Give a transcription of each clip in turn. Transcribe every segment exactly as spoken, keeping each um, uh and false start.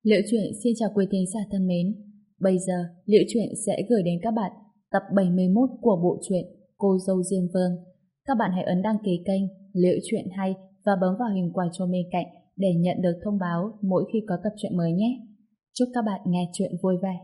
Liễu Chuyện xin chào quý thính giả thân mến. Bây giờ, Liễu Chuyện sẽ gửi đến các bạn tập bảy mươi mốt của bộ truyện Cô dâu Diêm Vương. Các bạn hãy ấn đăng ký kênh Liễu Chuyện hay và bấm vào hình quả chuông bên cạnh để nhận được thông báo mỗi khi có tập truyện mới nhé. Chúc các bạn nghe truyện vui vẻ.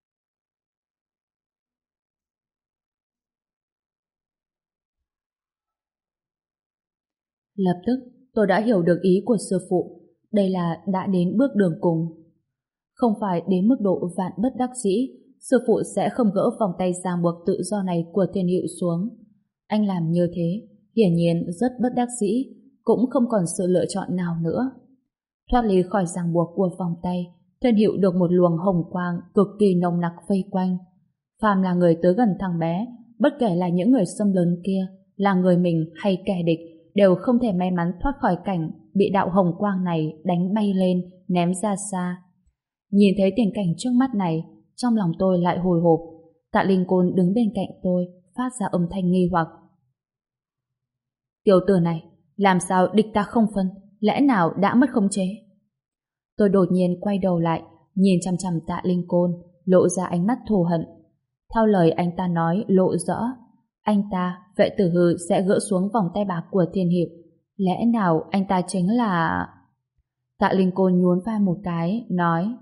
Lập tức, tôi đã hiểu được ý của sư phụ. Đây là đã đến bước đường cùng. Không phải đến mức độ vạn bất đắc dĩ, sư phụ sẽ không gỡ vòng tay ràng buộc tự do này của Thiên Hữu xuống. Anh làm như thế, hiển nhiên rất bất đắc dĩ, cũng không còn sự lựa chọn nào nữa. Thoát ly khỏi ràng buộc của vòng tay, Thiên Hữu được một luồng hồng quang cực kỳ nồng nặc vây quanh. Phàm là người tới gần thằng bé, bất kể là những người xâm lấn kia, là người mình hay kẻ địch, đều không thể may mắn thoát khỏi cảnh bị đạo hồng quang này đánh bay lên, ném ra xa. Nhìn thấy tình cảnh trước mắt này, trong lòng tôi lại hồi hộp. Tạ Linh Côn đứng bên cạnh tôi, phát ra âm thanh nghi hoặc. Tiểu tử này, làm sao địch ta không phân, lẽ nào đã mất khống chế? Tôi đột nhiên quay đầu lại, nhìn chằm chằm Tạ Linh Côn, lộ ra ánh mắt thù hận. Theo lời anh ta nói lộ rõ, anh ta, Vệ Tử Hư sẽ gỡ xuống vòng tay bạc của Thiên Hiệp. Lẽ nào anh ta chính là... Tạ Linh Côn nhún vai một cái, nói: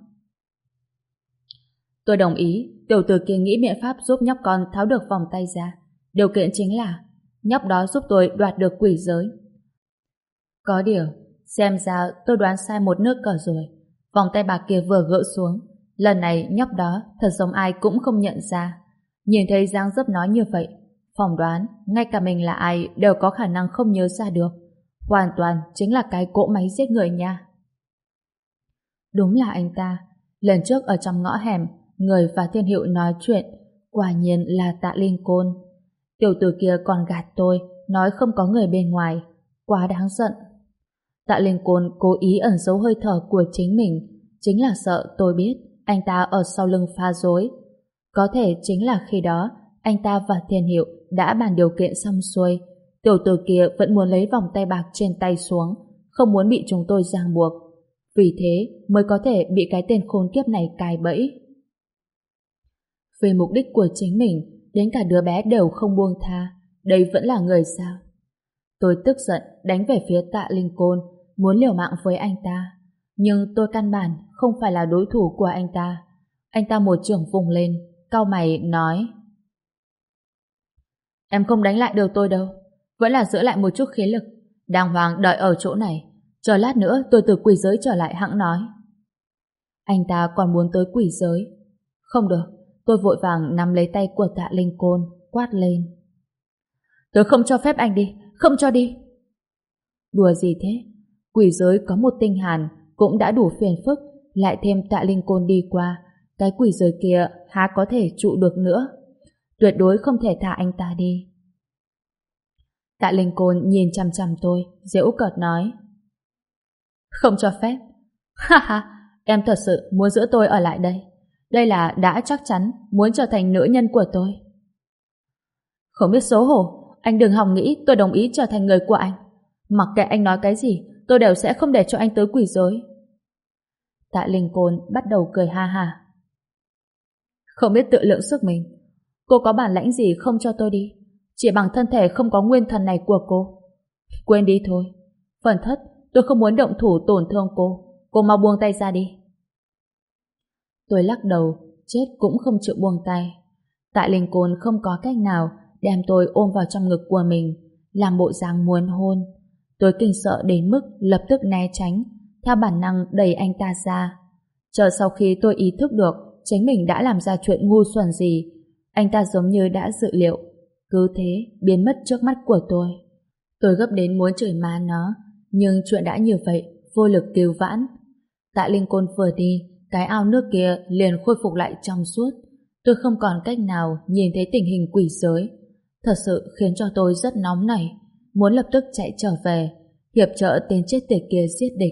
Tôi đồng ý, tiểu tử kia nghĩ biện pháp giúp nhóc con tháo được vòng tay ra. Điều kiện chính là nhóc đó giúp tôi đoạt được quỷ giới. Có điều, xem ra tôi đoán sai một nước cờ rồi. Vòng tay bạc kia vừa gỡ xuống, lần này nhóc đó thật giống ai cũng không nhận ra. Nhìn thấy dáng dấp nói như vậy, phỏng đoán ngay cả mình là ai đều có khả năng không nhớ ra được. Hoàn toàn chính là cái cỗ máy giết người nha. Đúng là anh ta. Lần trước ở trong ngõ hẻm, người và Thiên Hữu nói chuyện, quả nhiên là Tạ Linh Côn. Tiểu tử kia còn gạt tôi, nói không có người bên ngoài, quá đáng giận. Tạ Linh Côn cố ý ẩn giấu hơi thở của chính mình, chính là sợ tôi biết anh ta ở sau lưng pha dối. Có thể chính là khi đó anh ta và Thiên Hữu đã bàn điều kiện xong xuôi, tiểu tử kia vẫn muốn lấy vòng tay bạc trên tay xuống, không muốn bị chúng tôi ràng buộc. Vì thế mới có thể bị cái tên khốn kiếp này cài bẫy. Vì mục đích của chính mình, đến cả đứa bé đều không buông tha. Đây vẫn là người sao? Tôi tức giận đánh về phía Tạ Linh Côn, muốn liều mạng với anh ta. Nhưng tôi căn bản không phải là đối thủ của anh ta. Anh ta một chưởng vùng lên, cau mày nói: Em không đánh lại được tôi đâu, vẫn là giữ lại một chút khí lực, đàng hoàng đợi ở chỗ này, chờ lát nữa tôi từ quỷ giới trở lại hẵng nói. Anh ta còn muốn tới quỷ giới? Không được. Tôi vội vàng nắm lấy tay của Tạ Linh Côn, quát lên: Tôi không cho phép anh đi, không cho đi. Đùa gì thế? Quỷ giới có một tinh hàn cũng đã đủ phiền phức, lại thêm Tạ Linh Côn đi qua, cái quỷ giới kia há có thể trụ được nữa. Tuyệt đối không thể thả anh ta đi. Tạ Linh Côn nhìn chằm chằm tôi, giễu cợt nói: Không cho phép? Ha ha, em thật sự muốn giữ tôi ở lại đây? Đây là đã chắc chắn muốn trở thành nữ nhân của tôi. Không biết xấu hổ, anh đừng hòng nghĩ tôi đồng ý trở thành người của anh. Mặc kệ anh nói cái gì, tôi đều sẽ không để cho anh tới quỷ giới. Tạ Linh Côn bắt đầu cười ha ha. Không biết tự lượng sức mình. Cô có bản lãnh gì không cho tôi đi? Chỉ bằng thân thể không có nguyên thần này của cô. Quên đi thôi. Phần thất, tôi không muốn động thủ tổn thương cô. Cô mau buông tay ra đi. Tôi lắc đầu, chết cũng không chịu buông tay. Tạ Linh Côn không có cách nào đem tôi ôm vào trong ngực của mình, làm bộ dáng muốn hôn. Tôi kinh sợ đến mức lập tức né tránh, theo bản năng đẩy anh ta ra. Chờ sau khi tôi ý thức được chính mình đã làm ra chuyện ngu xuẩn gì, anh ta giống như đã dự liệu, cứ thế biến mất trước mắt của tôi. Tôi gấp đến muốn chửi má nó, nhưng chuyện đã như vậy, vô lực cứu vãn. Tạ Linh Côn vừa đi, cái ao nước kia liền khôi phục lại trong suốt. Tôi không còn cách nào nhìn thấy tình hình quỷ giới. Thật sự khiến cho tôi rất nóng nảy, muốn lập tức chạy trở về, hiệp trợ tên chết tiệt kia giết địch.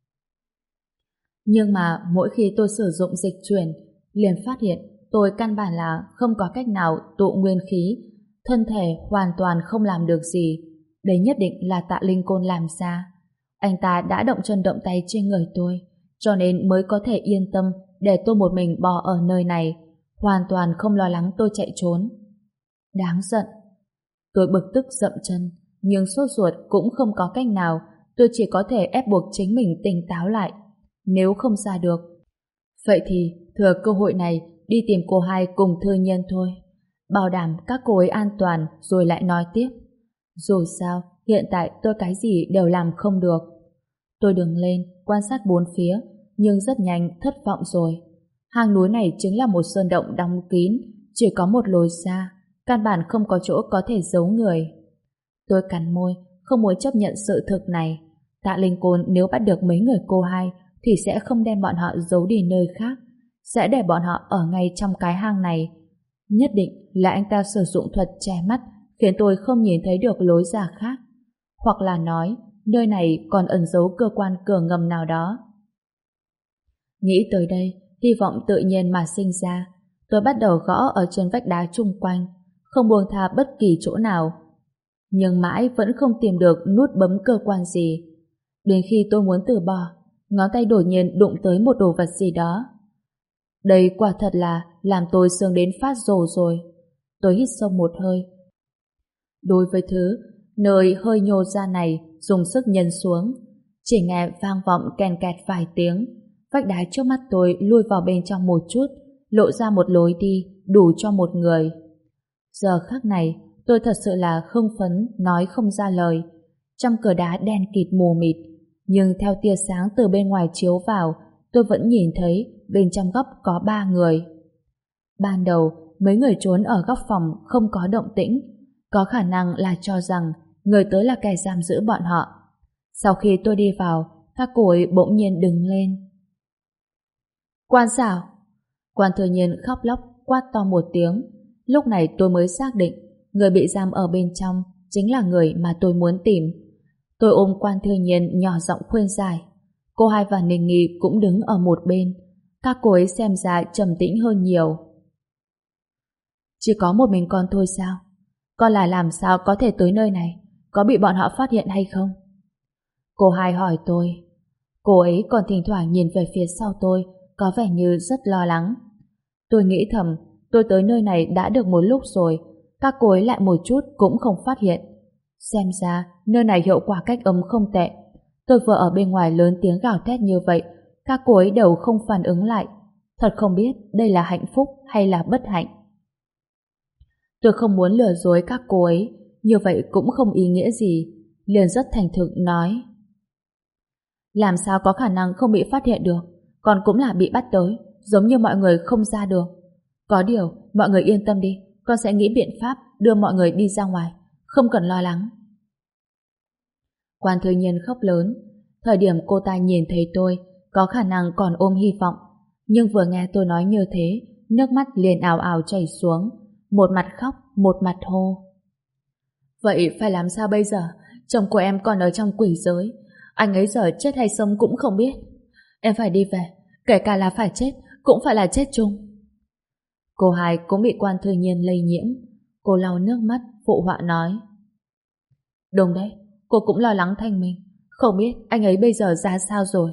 Nhưng mà mỗi khi tôi sử dụng dịch chuyển, liền phát hiện tôi căn bản là không có cách nào tụ nguyên khí, thân thể hoàn toàn không làm được gì. Đấy nhất định là Tạ Linh Côn làm ra. Anh ta đã động chân động tay trên người tôi, cho nên mới có thể yên tâm để tôi một mình bò ở nơi này, hoàn toàn không lo lắng tôi chạy trốn. Đáng giận. Tôi bực tức dậm chân, nhưng sốt ruột cũng không có cách nào, tôi chỉ có thể ép buộc chính mình tỉnh táo lại. Nếu không ra được, vậy thì thừa cơ hội này đi tìm cô hai cùng Thư Nhiên thôi. Bảo đảm các cô ấy an toàn rồi lại nói tiếp. Dù sao, hiện tại tôi cái gì đều làm không được. Tôi đứng lên, quan sát bốn phía, nhưng rất nhanh thất vọng rồi. Hang núi này chính là một sơn động đóng kín, chỉ có một lối ra, căn bản không có chỗ có thể giấu người. Tôi cắn môi, không muốn chấp nhận sự thực này. Tạ Linh Côn nếu bắt được mấy người cô hai thì sẽ không đem bọn họ giấu đi nơi khác, sẽ để bọn họ ở ngay trong cái hang này. Nhất định là anh ta sử dụng thuật che mắt khiến tôi không nhìn thấy được lối ra khác, hoặc là nói nơi này còn ẩn giấu cơ quan cửa ngầm nào đó. Nghĩ tới đây, hy vọng tự nhiên mà sinh ra. Tôi bắt đầu gõ ở trên vách đá chung quanh, không buông tha bất kỳ chỗ nào. Nhưng mãi vẫn không tìm được nút bấm cơ quan gì. Đến khi tôi muốn từ bỏ, ngón tay đột nhiên đụng tới một đồ vật gì đó. Đây quả thật là làm tôi sướng đến phát rồ rồi. Tôi hít sâu một hơi. Đối với thứ nơi hơi nhô ra này, dùng sức nhân xuống, chỉ nghe vang vọng kèn kẹt vài tiếng. Vách đá trước mắt tôi lui vào bên trong một chút, lộ ra một lối đi đủ cho một người. Giờ khắc này, tôi thật sự là hưng phấn, nói không ra lời. Trong cửa đá đen kịt mù mịt, nhưng theo tia sáng từ bên ngoài chiếu vào, tôi vẫn nhìn thấy bên trong góc có ba người. Ban đầu, mấy người trốn ở góc phòng không có động tĩnh, có khả năng là cho rằng người tới là kẻ giam giữ bọn họ. Sau khi tôi đi vào, các cô ấy bỗng nhiên đứng lên. Quan xảo! Quan Thừa Nhiên khóc lóc quát to một tiếng. Lúc này tôi mới xác định người bị giam ở bên trong chính là người mà tôi muốn tìm. Tôi ôm Quan Thừa Nhiên nhỏ giọng khuyên giải. Cô hai và Ninh Nghi cũng đứng ở một bên. Các cô ấy xem ra trầm tĩnh hơn nhiều. Chỉ có một mình con thôi sao? Con là làm sao có thể tới nơi này? Có bị bọn họ phát hiện hay không? Cô hai hỏi tôi. Cô ấy còn thỉnh thoảng nhìn về phía sau tôi, có vẻ như rất lo lắng. Tôi nghĩ thầm, tôi tới nơi này đã được một lúc rồi, các cô ấy lại một chút cũng không phát hiện. Xem ra, nơi này hiệu quả cách âm không tệ. Tôi vừa ở bên ngoài lớn tiếng gào thét như vậy, các cô ấy đều không phản ứng lại. Thật không biết đây là hạnh phúc hay là bất hạnh. Tôi không muốn lừa dối các cô ấy, như vậy cũng không ý nghĩa gì. Liền rất thành thực nói. Làm sao có khả năng không bị phát hiện được? Còn cũng là bị bắt tới, giống như mọi người không ra được. Có điều, mọi người yên tâm đi, con sẽ nghĩ biện pháp đưa mọi người đi ra ngoài, không cần lo lắng. Quan Thư Nhiên khóc lớn. Thời điểm cô ta nhìn thấy tôi, có khả năng còn ôm hy vọng, nhưng vừa nghe tôi nói như thế, nước mắt liền ào ào chảy xuống, một mặt khóc, một mặt hô. Vậy phải làm sao bây giờ? Chồng của em còn ở trong quỷ giới, anh ấy giờ chết hay sống cũng không biết. Em phải đi về, kể cả là phải chết, cũng phải là chết chung. Cô hai cũng bị Quan Thư Nhiên lây nhiễm. Cô lau nước mắt, phụ họa nói. Đúng đấy, cô cũng lo lắng Thanh Minh, không biết anh ấy bây giờ ra sao rồi.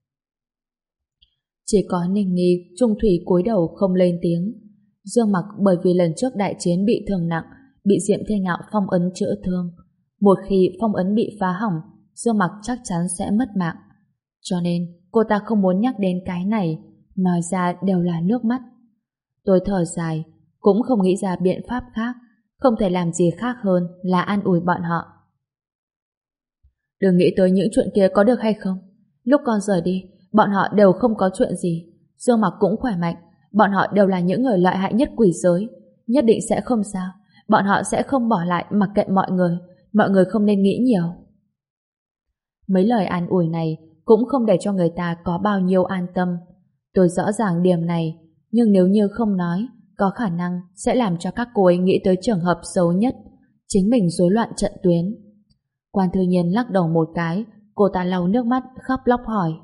Chỉ có Ninh Nghi, Trung Thủy cúi đầu không lên tiếng. Dương Mặc bởi vì lần trước đại chiến bị thương nặng, bị Diệm Thiên Ngạo phong ấn chữa thương. Một khi phong ấn bị phá hỏng, Dương Mặc chắc chắn sẽ mất mạng. Cho nên cô ta không muốn nhắc đến cái này, nói ra đều là nước mắt. Tôi thở dài, cũng không nghĩ ra biện pháp khác, không thể làm gì khác hơn là an ủi bọn họ. Đừng nghĩ tới những chuyện kia có được hay không? Lúc con rời đi, bọn họ đều không có chuyện gì. Dương Mặc cũng khỏe mạnh, bọn họ đều là những người lợi hại nhất quỷ giới, nhất định sẽ không sao. Bọn họ sẽ không bỏ lại mặc kệ mọi người, mọi người không nên nghĩ nhiều. Mấy lời an ủi này cũng không để cho người ta có bao nhiêu an tâm. Tôi rõ ràng điểm này, nhưng nếu như không nói, có khả năng sẽ làm cho các cô ấy nghĩ tới trường hợp xấu nhất, chính mình rối loạn trận tuyến. Quan Thư Nhiên lắc đầu một cái, cô ta lau nước mắt khóc lóc hỏi.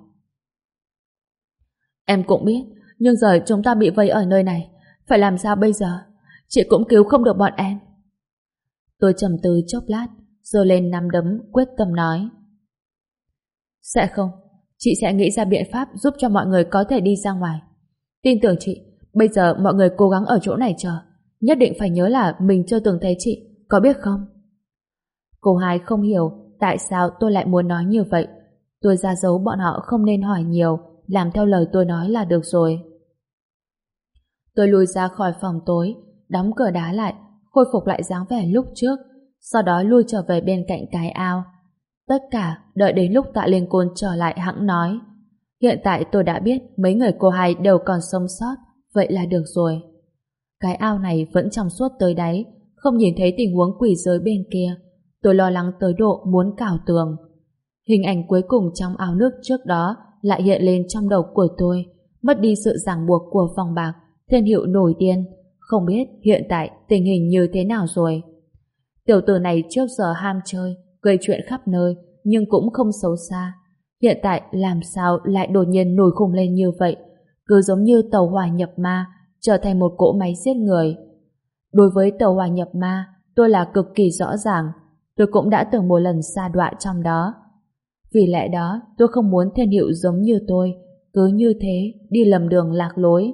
Em cũng biết, nhưng giờ chúng ta bị vây ở nơi này, phải làm sao bây giờ? Chị cũng cứu không được bọn em. Tôi trầm tư chốc lát, rồi lên nắm đấm quyết tâm nói. Sẽ không, Chị sẽ nghĩ ra biện pháp giúp cho mọi người có thể đi ra ngoài. Tin tưởng chị, bây giờ mọi người cố gắng ở chỗ này chờ. Nhất định phải nhớ là mình chưa từng thấy chị, có biết không? Cô hai không hiểu tại sao tôi lại muốn nói như vậy. Tôi ra dấu bọn họ không nên hỏi nhiều, làm theo lời tôi nói là được rồi. Tôi lùi ra khỏi phòng tối, đóng cửa đá lại, khôi phục lại dáng vẻ lúc trước, sau đó lui trở về bên cạnh cái ao. Tất cả đợi đến lúc Tạ Linh Côn trở lại hẵng nói. Hiện tại tôi đã biết mấy người cô hai đều còn sống sót, vậy là được rồi. Cái ao này vẫn trong suốt tới đáy, không nhìn thấy tình huống quỷ giới bên kia. Tôi lo lắng tới độ muốn cào tường. Hình ảnh cuối cùng trong ao nước trước đó lại hiện lên trong đầu của tôi, mất đi sự ràng buộc của vòng bạc. Thiên Hiệu nổi điên, không biết hiện tại tình hình như thế nào rồi. Tiểu tử này trước giờ ham chơi, gây chuyện khắp nơi, nhưng cũng không xấu xa. Hiện tại làm sao lại đột nhiên nổi khùng lên như vậy, cứ giống như tàu hỏa nhập ma, trở thành một cỗ máy giết người. Đối với tàu hỏa nhập ma, tôi là cực kỳ rõ ràng, tôi cũng đã từng một lần sa đọa trong đó. Vì lẽ đó, tôi không muốn Thiên Hiệu giống như tôi, cứ như thế, đi lầm đường lạc lối.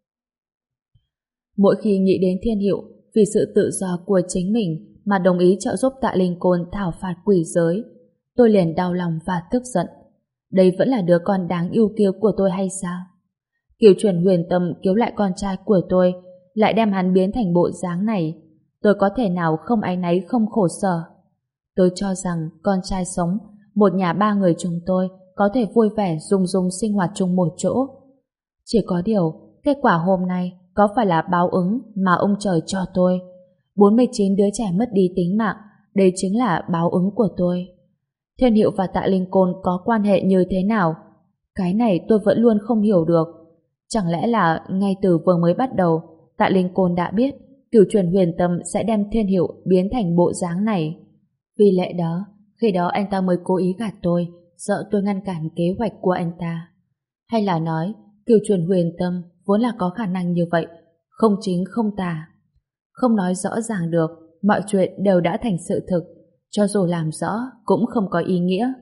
Mỗi khi nghĩ đến Thiên Hiệu, vì sự tự do của chính mình mà đồng ý trợ giúp Tạ Linh Côn thảo phạt quỷ giới, tôi liền đau lòng và tức giận. Đây vẫn là đứa con đáng yêu kia của tôi hay sao? Kiều Chuẩn huyền tâm cứu lại con trai của tôi, lại đem hắn biến thành bộ dáng này. Tôi có thể nào không áy náy không khổ sở? Tôi cho rằng con trai sống, một nhà ba người chúng tôi có thể vui vẻ rung rung sinh hoạt chung một chỗ. Chỉ có điều, kết quả hôm nay có phải là báo ứng mà ông trời cho tôi? bốn mươi chín đứa trẻ mất đi tính mạng, đây chính là báo ứng của tôi. Thiên Hiệu và Tạ Linh Côn có quan hệ như thế nào? Cái này tôi vẫn luôn không hiểu được. Chẳng lẽ là ngay từ vừa mới bắt đầu, Tạ Linh Côn đã biết Cửu Truyền Huyền Tâm sẽ đem Thiên Hiệu biến thành bộ dáng này? Vì lẽ đó, khi đó anh ta mới cố ý gạt tôi, sợ tôi ngăn cản kế hoạch của anh ta. Hay là nói, Cửu Truyền Huyền Tâm vốn là có khả năng như vậy, không chính không tà. Không nói rõ ràng được, mọi chuyện đều đã thành sự thực, cho dù làm rõ cũng không có ý nghĩa.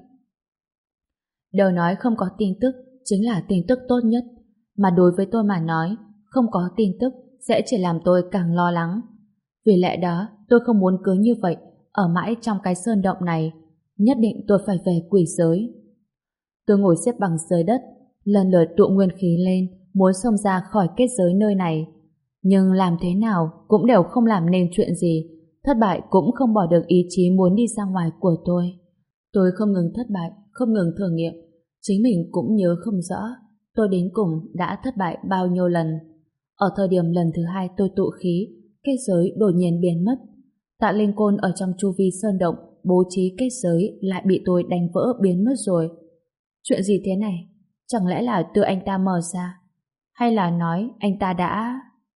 Đều nói không có tin tức chính là tin tức tốt nhất, mà đối với tôi mà nói, không có tin tức sẽ chỉ làm tôi càng lo lắng. Vì lẽ đó, tôi không muốn cứ như vậy, ở mãi trong cái sơn động này, nhất định tôi phải về quỷ giới. Tôi ngồi xếp bằng dưới đất, lần lượt tụ nguyên khí lên, muốn xông ra khỏi kết giới nơi này. Nhưng làm thế nào cũng đều không làm nên chuyện gì, thất bại cũng không bỏ được ý chí muốn đi ra ngoài của tôi. Tôi không ngừng thất bại, không ngừng thử nghiệm, chính mình cũng nhớ không rõ tôi đến cùng đã thất bại bao nhiêu lần. Ở thời điểm lần thứ hai tôi tụ khí, kết giới đột nhiên biến mất. Tạ Linh Côn ở trong chu vi sơn động bố trí kết giới lại bị tôi đánh vỡ biến mất rồi. Chuyện gì thế này? Chẳng lẽ là tự anh ta mở ra? Hay là nói anh ta đã...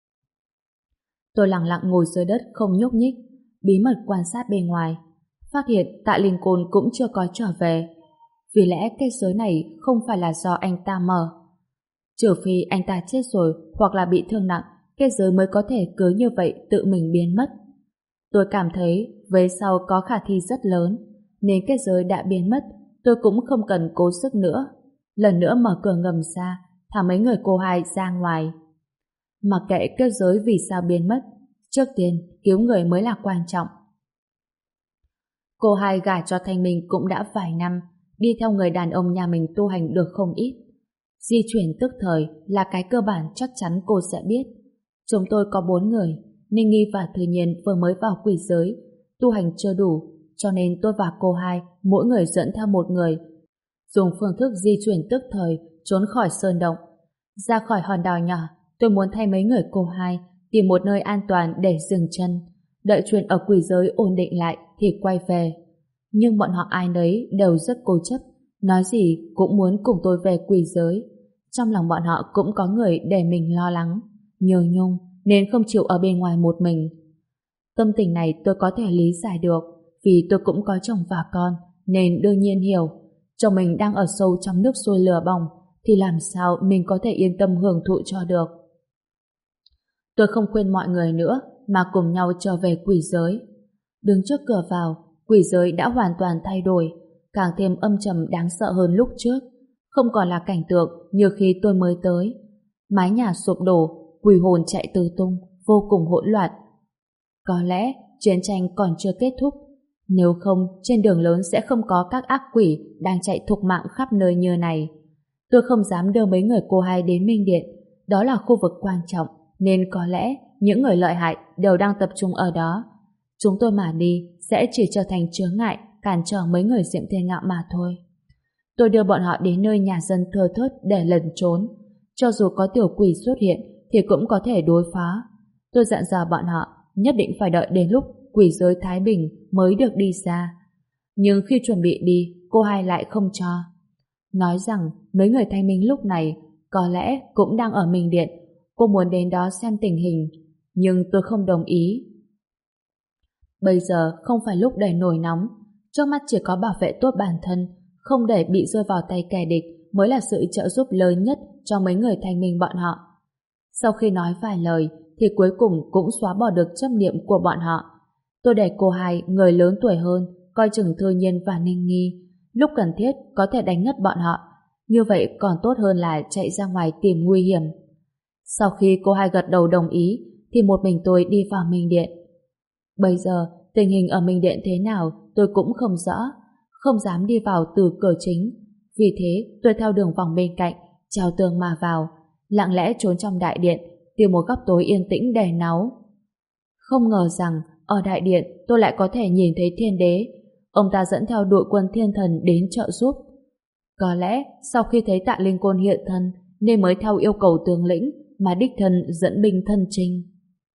Tôi lặng lặng ngồi dưới đất không nhúc nhích, bí mật quan sát bên ngoài, phát hiện Tạ Linh Côn cũng chưa có trở về. Vì lẽ kết giới này không phải là do anh ta mở. Trừ phi anh ta chết rồi hoặc là bị thương nặng, kết giới mới có thể cứ như vậy tự mình biến mất. Tôi cảm thấy về sau có khả thi rất lớn, nên kết giới đã biến mất, tôi cũng không cần cố sức nữa. Lần nữa mở cửa ngầm ra, thả mấy người cô hai ra ngoài. Mặc kệ kết giới vì sao biến mất, trước tiên cứu người mới là quan trọng. Cô hai gả cho Thanh Minh cũng đã vài năm, đi theo người đàn ông nhà mình tu hành được không ít. Di chuyển tức thời là cái cơ bản chắc chắn cô sẽ biết. Chúng tôi có bốn người, Ninh Nghi và Thư Nhiên vừa mới vào quỷ giới, tu hành chưa đủ, cho nên tôi và cô hai mỗi người dẫn theo một người, dùng phương thức di chuyển tức thời trốn khỏi sơn động. Ra khỏi hòn đảo nhỏ, tôi muốn thay mấy người cô hai tìm một nơi an toàn để dừng chân, đợi chuyện ở quỷ giới ổn định lại thì quay về. Nhưng bọn họ ai nấy đều rất cố chấp, nói gì cũng muốn cùng tôi về quỷ giới. Trong lòng bọn họ cũng có người để mình lo lắng, nhớ nhung, nên không chịu ở bên ngoài một mình. Tâm tình này tôi có thể lý giải được, vì tôi cũng có chồng và con, nên đương nhiên hiểu. Chồng mình đang ở sâu trong nước sôi lửa bỏng, thì làm sao mình có thể yên tâm hưởng thụ cho được. Tôi không khuyên mọi người nữa, mà cùng nhau trở về quỷ giới. Đứng trước cửa vào, quỷ giới đã hoàn toàn thay đổi, càng thêm âm trầm đáng sợ hơn lúc trước. không còn là cảnh tượng như khi tôi mới tới. Mái nhà sụp đổ, quỷ hồn chạy tứ tung, vô cùng hỗn loạn. Có lẽ chiến tranh còn chưa kết thúc, nếu không trên đường lớn sẽ không có các ác quỷ đang chạy thục mạng khắp nơi như này. Tôi không dám đưa mấy người cô hai đến Minh Điện, đó là khu vực quan trọng, nên có lẽ những người lợi hại đều đang tập trung ở đó. Chúng tôi mà đi sẽ chỉ trở thành chướng ngại, cản trở mấy người Diệm Thiên Ngạo mà thôi. Tôi đưa bọn họ đến nơi nhà dân thưa thớt để lẩn trốn. Cho dù có tiểu quỷ xuất hiện thì cũng có thể đối phó. Tôi dặn dò bọn họ nhất định phải đợi đến lúc quỷ giới thái bình mới được đi xa. Nhưng khi chuẩn bị đi, cô hai lại không cho. Nói rằng mấy người Thanh Minh lúc này có lẽ cũng đang ở Minh Điện. Cô muốn đến đó xem tình hình, nhưng tôi không đồng ý. Bây giờ không phải lúc đầy nổi nóng, trước mắt chỉ có bảo vệ tốt bản thân, không để bị rơi vào tay kẻ địch mới là sự trợ giúp lớn nhất cho mấy người Thanh Minh bọn họ. Sau khi nói vài lời thì cuối cùng cũng xóa bỏ được chấp niệm của bọn họ. Tôi để cô hai, người lớn tuổi hơn, coi chừng Thư Nhiên và Ninh Nghi, lúc cần thiết có thể đánh ngất bọn họ, như vậy còn tốt hơn là chạy ra ngoài tìm nguy hiểm. Sau khi cô hai gật đầu đồng ý thì một mình tôi đi vào Minh Điện. Bây giờ tình hình ở Minh Điện thế nào tôi cũng không rõ, không dám đi vào từ cửa chính. Vì thế tôi theo đường vòng bên cạnh, trèo tường mà vào, lặng lẽ trốn trong đại điện, tìm một góc tối yên tĩnh để náu. Không ngờ rằng ở đại điện tôi lại có thể nhìn thấy Thiên Đế. Ông ta dẫn theo đội quân thiên thần đến trợ giúp. Có lẽ sau khi thấy Tạ Linh Côn hiện thân nên mới theo yêu cầu tướng lĩnh mà đích thân dẫn binh thân chinh.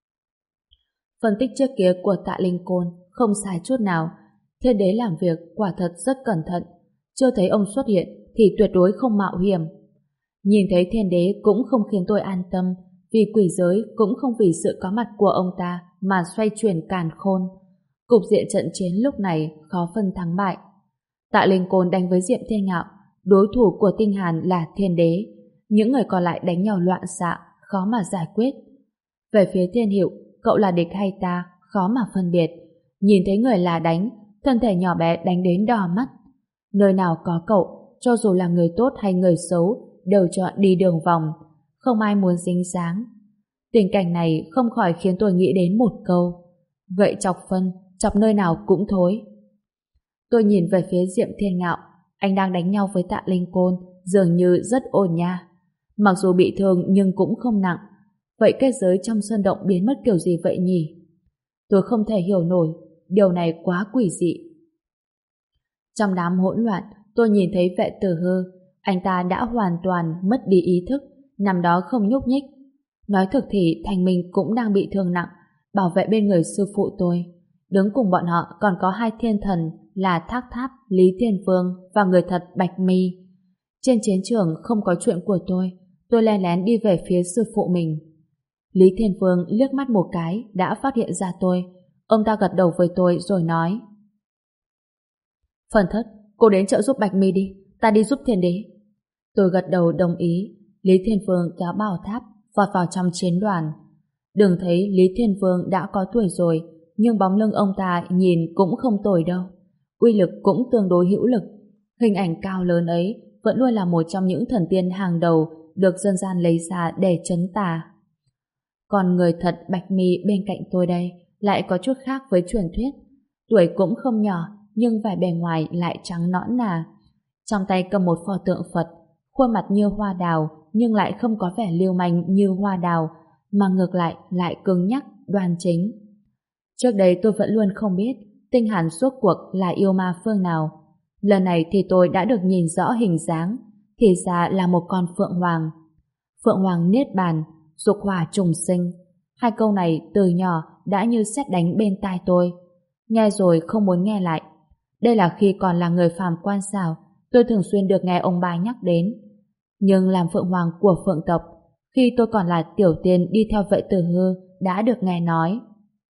Phân tích trước kia của Tạ Linh Côn không sai chút nào. Thiên Đế làm việc quả thật rất cẩn thận, chưa thấy ông xuất hiện thì tuyệt đối không mạo hiểm. Nhìn thấy Thiên Đế cũng không khiến tôi an tâm, vì quỷ giới cũng không vì sự có mặt của ông ta mà xoay chuyển càn khôn. Cục diện trận chiến lúc này khó phân thắng bại. Tạ Linh Côn đánh với Diệm Thiên Ngạo, đối thủ của Tinh Hàn là Thiên Đế. Những người còn lại đánh nhau loạn xạ, khó mà giải quyết. Về phía Thiên Hiệu, cậu là địch hay ta, khó mà phân biệt. Nhìn thấy người là đánh, thân thể nhỏ bé đánh đến đỏ mắt. Nơi nào có cậu, cho dù là người tốt hay người xấu, đều chọn đi đường vòng, không ai muốn dính dáng. Tình cảnh này không khỏi khiến tôi nghĩ đến một câu: gậy chọc phân, chọc nơi nào cũng thối. Tôi nhìn về phía Diệm Thiên Ngạo, anh đang đánh nhau với Tạ Linh Côn, dường như rất ổn nha. Mặc dù bị thương nhưng cũng không nặng. Vậy kết giới trong sơn động biến mất kiểu gì vậy nhỉ? Tôi không thể hiểu nổi, điều này quá quỷ dị. Trong đám hỗn loạn, tôi nhìn thấy Vệ Tử Hư. Anh ta đã hoàn toàn mất đi ý thức, nằm đó không nhúc nhích. Nói thực thì Thành Minh cũng đang bị thương nặng, bảo vệ bên người sư phụ tôi. Đứng cùng bọn họ còn có hai thiên thần là Thác Tháp, Lý Thiên Vương và người thật Bạch Mi. Trên chiến trường không có chuyện của tôi, tôi lén lén đi về phía sư phụ mình. Lý Thiên Vương liếc mắt một cái đã phát hiện ra tôi. Ông ta gật đầu với tôi rồi nói: Phần Thất, cô đến trợ giúp Bạch Mi đi, ta đi giúp Thiên Đế. Tôi gật đầu đồng ý. Lý Thiên Vương kéo Bảo Tháp vọt vào trong chiến đoàn. Đừng thấy Lý Thiên Vương đã có tuổi rồi, nhưng bóng lưng ông ta nhìn cũng không tồi đâu. Uy lực cũng tương đối hữu lực. Hình ảnh cao lớn ấy vẫn luôn là một trong những thần tiên hàng đầu được dân gian lấy ra để trấn tà. Còn người thật Bạch Mi bên cạnh tôi đây lại có chút khác với truyền thuyết. Tuổi cũng không nhỏ, nhưng vẻ bề ngoài lại trắng nõn nà. Trong tay cầm một pho tượng Phật, khuôn mặt như hoa đào nhưng lại không có vẻ lưu manh như hoa đào, mà ngược lại lại cứng nhắc, đoan chính. Trước đây tôi vẫn luôn không biết Tinh Hàn suốt cuộc là yêu ma phương nào. Lần này thì tôi đã được nhìn rõ hình dáng, thì ra là một con Phượng Hoàng. Phượng Hoàng niết bàn, dục hỏa trùng sinh. Hai câu này từ nhỏ đã như sét đánh bên tai tôi. Nghe rồi không muốn nghe lại. Đây là khi còn là người phàm quan sao, tôi thường xuyên được nghe ông bà nhắc đến. Nhưng làm Phượng Hoàng của Phượng tộc, khi tôi còn là tiểu tiên đi theo Vệ Tử Hư, đã được nghe nói.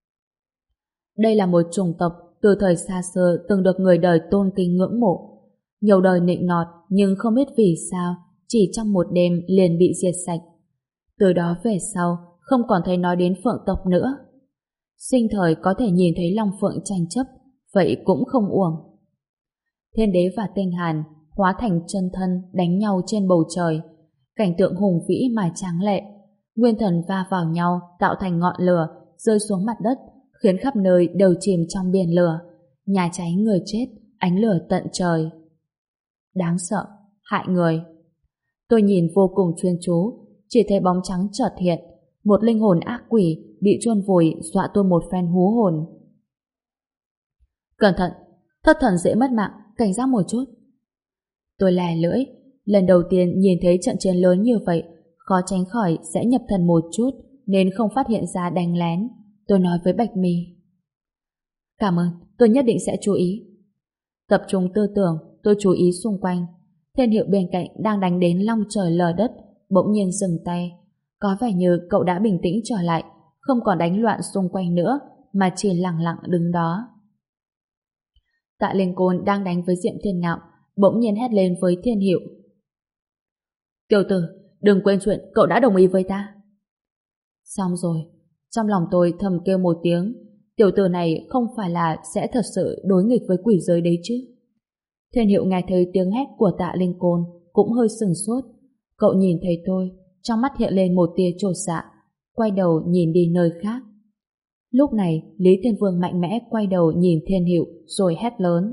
Đây là một chủng tộc từ thời xa xưa từng được người đời tôn kính ngưỡng mộ. Nhiều đời nịnh nọt nhưng không biết vì sao chỉ trong một đêm liền bị diệt sạch. Từ đó về sau không còn thấy nói đến Phượng tộc nữa. Sinh thời có thể nhìn thấy Long Phượng tranh chấp, vậy cũng không uổng. Thiên Đế và Tinh Hàn hóa thành chân thân đánh nhau trên bầu trời. Cảnh tượng hùng vĩ mà tráng lệ. Nguyên thần va vào nhau tạo thành ngọn lửa rơi xuống mặt đất, khiến khắp nơi đều chìm trong biển lửa. Nhà cháy người chết, ánh lửa tận trời. Đáng sợ, hại người. Tôi nhìn vô cùng chuyên chú, chỉ thấy bóng trắng chợt hiện, một linh hồn ác quỷ bị chôn vùi dọa tôi một phen hú hồn. Cẩn thận, thất thần dễ mất mạng, cảnh giác một chút. Tôi lè lưỡi, lần đầu tiên nhìn thấy trận chiến lớn như vậy, khó tránh khỏi sẽ nhập thần một chút, nên không phát hiện ra đánh lén. Tôi nói với Bạch Mi. Cảm ơn, tôi nhất định sẽ chú ý. Tập trung tư tưởng, tôi chú ý xung quanh. Thiên Hiệu bên cạnh đang đánh đến long trời lở đất, bỗng nhiên dừng tay. Có vẻ như cậu đã bình tĩnh trở lại, không còn đánh loạn xung quanh nữa, mà chỉ lặng lặng đứng đó. Tạ Linh Côn đang đánh với Diệm Thiên Ngạo, bỗng nhiên hét lên với Thiên Hiệu. Tiểu tử, đừng quên chuyện cậu đã đồng ý với ta. Xong rồi, trong lòng tôi thầm kêu một tiếng, tiểu tử này không phải là sẽ thật sự đối nghịch với quỷ giới đấy chứ. Thiên Hiệu nghe thấy tiếng hét của Tạ Linh Côn cũng hơi sừng sốt. Cậu nhìn thấy tôi, trong mắt hiện lên một tia chột dạ, quay đầu nhìn đi nơi khác. Lúc này, Lý Thiên Vương mạnh mẽ quay đầu nhìn Thiên Hiệu rồi hét lớn.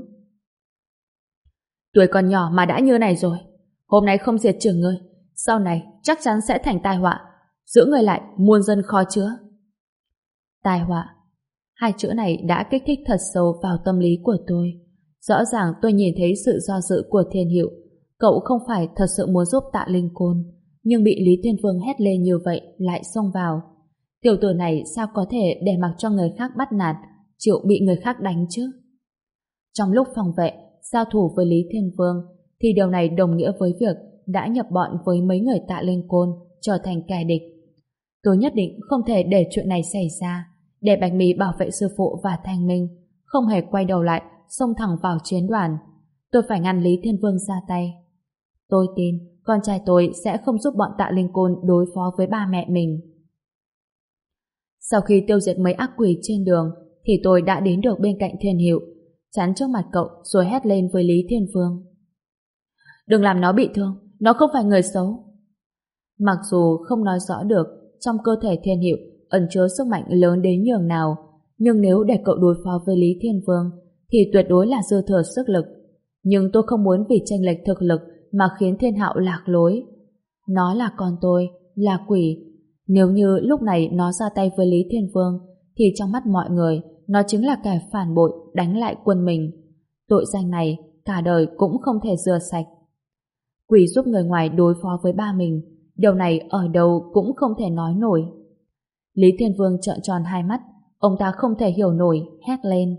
Tuổi còn nhỏ mà đã như này rồi, hôm nay không diệt trừ ngươi, sau này chắc chắn sẽ thành tai họa, giữ ngươi lại muôn dân khó chứa. Tai họa, hai chữ này đã kích thích thật sâu vào tâm lý của tôi. Rõ ràng tôi nhìn thấy sự do dự của Thiên Hiệu. Cậu không phải thật sự muốn giúp Tạ Linh Côn, nhưng bị Lý Thiên Vương hét lên như vậy lại xông vào. Tiểu tử này sao có thể để mặc cho người khác bắt nạt, chịu bị người khác đánh chứ? Trong lúc phòng vệ, giao thủ với Lý Thiên Vương, thì điều này đồng nghĩa với việc đã nhập bọn với mấy người Tạ Linh Côn, trở thành kẻ địch. Tôi nhất định không thể để chuyện này xảy ra, để Bạch Mi bảo vệ sư phụ và Thanh Minh, không hề quay đầu lại, xông thẳng vào chiến đoàn. Tôi phải ngăn Lý Thiên Vương ra tay. Tôi tin con trai tôi sẽ không giúp bọn Tạ Linh Côn đối phó với ba mẹ mình. Sau khi tiêu diệt mấy ác quỷ trên đường, thì tôi đã đến được bên cạnh Thiên Hiệu, chắn trước mặt cậu rồi hét lên với Lý Thiên Vương. Đừng làm nó bị thương, nó không phải người xấu. Mặc dù không nói rõ được trong cơ thể Thiên Hiệu ẩn chứa sức mạnh lớn đến nhường nào, nhưng nếu để cậu đối phó với Lý Thiên Vương thì tuyệt đối là dư thừa sức lực. Nhưng tôi không muốn vì chênh lệch thực lực mà khiến Thiên Hạo lạc lối. Nó là con tôi, là quỷ. Nếu như lúc này nó ra tay với Lý Thiên Vương thì trong mắt mọi người nó chính là kẻ phản bội đánh lại quân mình. Tội danh này cả đời cũng không thể rửa sạch. Quỷ giúp người ngoài đối phó với ba mình, điều này ở đâu cũng không thể nói nổi. Lý Thiên Vương trợn tròn hai mắt, ông ta không thể hiểu nổi, hét lên.